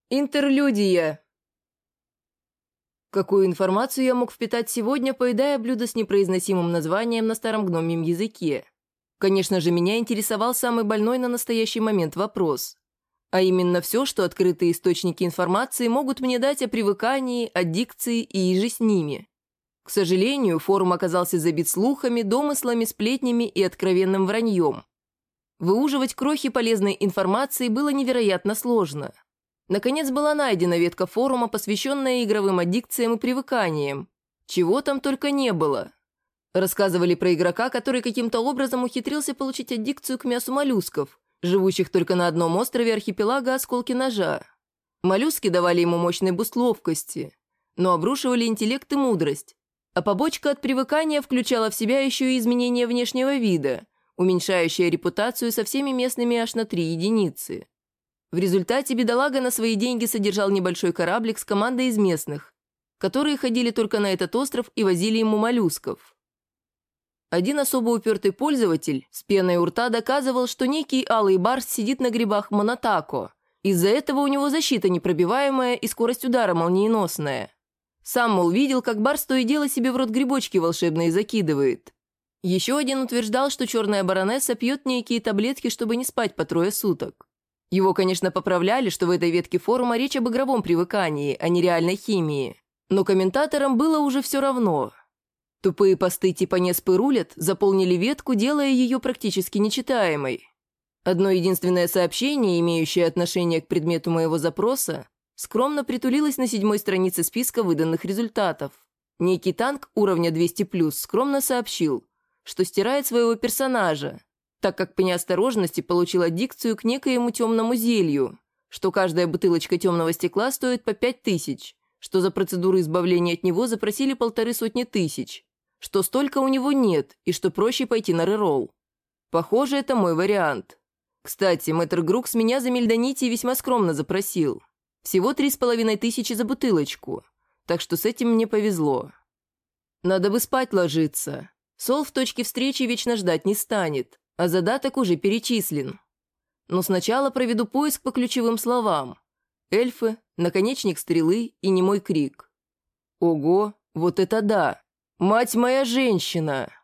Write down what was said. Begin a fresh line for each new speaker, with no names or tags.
Интерлюдия. Какую информацию я мог впитать сегодня, поедая блюдо с непроизносимым названием на старом гномьем языке? Конечно же, меня интересовал самый больной на настоящий момент вопрос. А именно все, что открытые источники информации могут мне дать о привыкании, о дикции и иже с ними. К сожалению, форум оказался забит слухами, домыслами, сплетнями и откровенным враньем. Выуживать крохи полезной информации было невероятно сложно. Наконец была найдена ветка форума, посвященная игровым аддикциям и привыканиям. Чего там только не было. Рассказывали про игрока, который каким-то образом ухитрился получить аддикцию к мясу моллюсков, живущих только на одном острове архипелага Осколки Ножа. Моллюски давали ему мощный буст ловкости, но обрушивали интеллект и мудрость. А побочка от привыкания включала в себя еще и изменение внешнего вида, уменьшающее репутацию со всеми местными аж на 3 единицы. В результате бедолага на свои деньги содержал небольшой кораблик с командой из местных, которые ходили только на этот остров и возили ему моллюсков. Один особо упертый пользователь с пеной у рта доказывал, что некий алый барс сидит на грибах Монотако. Из-за этого у него защита непробиваемая и скорость удара молниеносная. Сам, мол, видел, как барс то и дело себе в рот грибочки волшебные закидывает. Еще один утверждал, что черная баронесса пьет некие таблетки, чтобы не спать по 3 суток. Его, конечно, поправляли, что в этой ветке форума речь об игровом привыкании, а не реальной химии. Но комментаторам было уже все равно. Тупые посты типа «Неспы рулят» заполнили ветку, делая ее практически нечитаемой. Одно единственное сообщение, имеющее отношение к предмету моего запроса, скромно притулилось на 7-й странице списка выданных результатов. Некий танк уровня 200+, скромно сообщил, что стирает своего персонажа, так как по неосторожности получил аддикцию к некоему темному зелью, что каждая бутылочка темного стекла стоит по 5000, что за процедуру избавления от него запросили 150 тысяч, что столько у него нет и что проще пойти на реролл. Похоже, это мой вариант. Кстати, мэтр Грук с меня за мельдонитий весьма скромно запросил. Всего 3500 за бутылочку, так что с этим мне повезло. Надо бы спать ложиться. Сол в точке встречи вечно ждать не станет, а задаток уже перечислен. Но сначала проведу поиск по ключевым словам. Эльфы, наконечник стрелы и немой крик. Ого, вот это да! Мать моя женщина!